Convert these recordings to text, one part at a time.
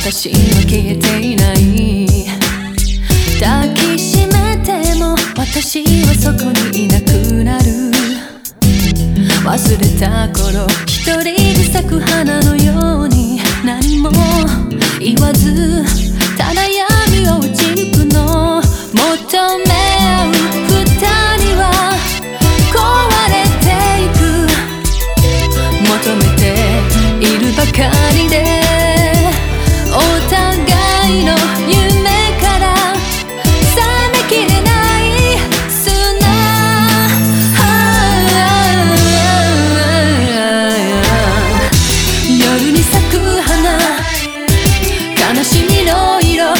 私は消えていない。抱きしめても私はそこにいなくなる。忘れた頃一人で咲く花のように何も言わずただ闇を打ち抜くの。求め合う二人は壊れていく。求めているばかりでお互いの夢から覚めきれない砂。夜に咲く花、悲しみの色、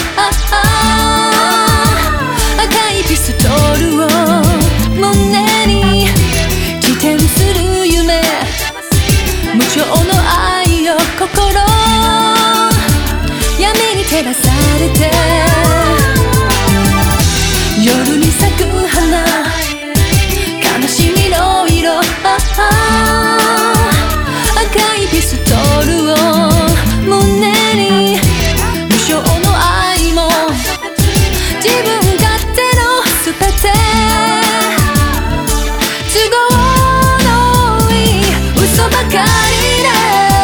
赤いピストルを胸に自転する夢、無情の愛を心闇に照らされて。夜に咲く花、悲しみの色、赤いピストルを胸に無償の愛も自分勝手の全て都合のいい嘘ばかりで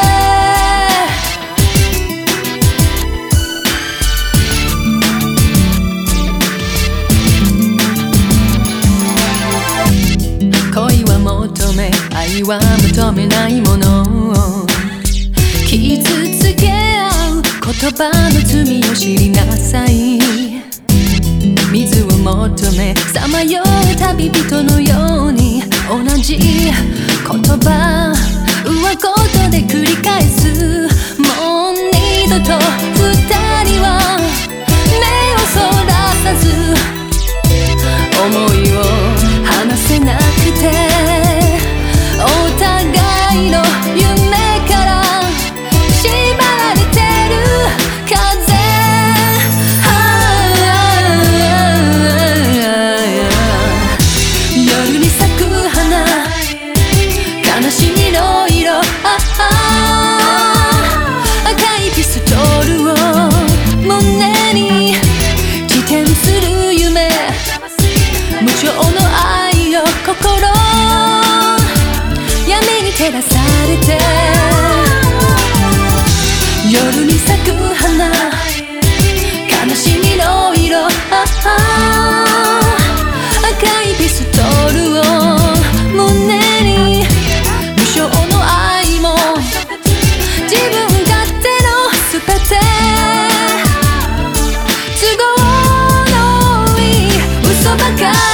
恋は求め愛は求めないもの。傷つけ合う言葉の罪を知りなさい。水を求めさまよう旅人のように同じ言葉上言で繰り返す。もう二度と二人は目をそらさず思いを話せなくてお互いの夢から縛られてる風。夜に咲く花、悲しみの色、赤いピストルを胸に自転する夢、無情の愛を心闇に照らされて。夜に咲く花、悲しみの色、赤いピストルを胸に無償の愛も自分勝手の全て都合のいい嘘ばかりで。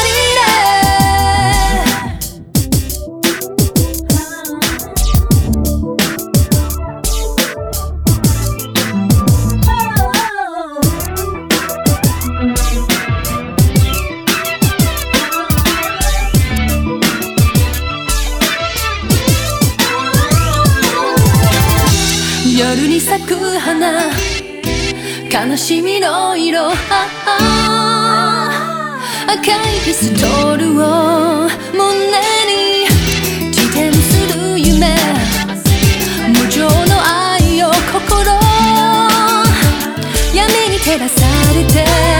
夜に咲く花、悲しみの色、赤いピストルを胸に自転する夢、無情の愛を心闇に照らされて。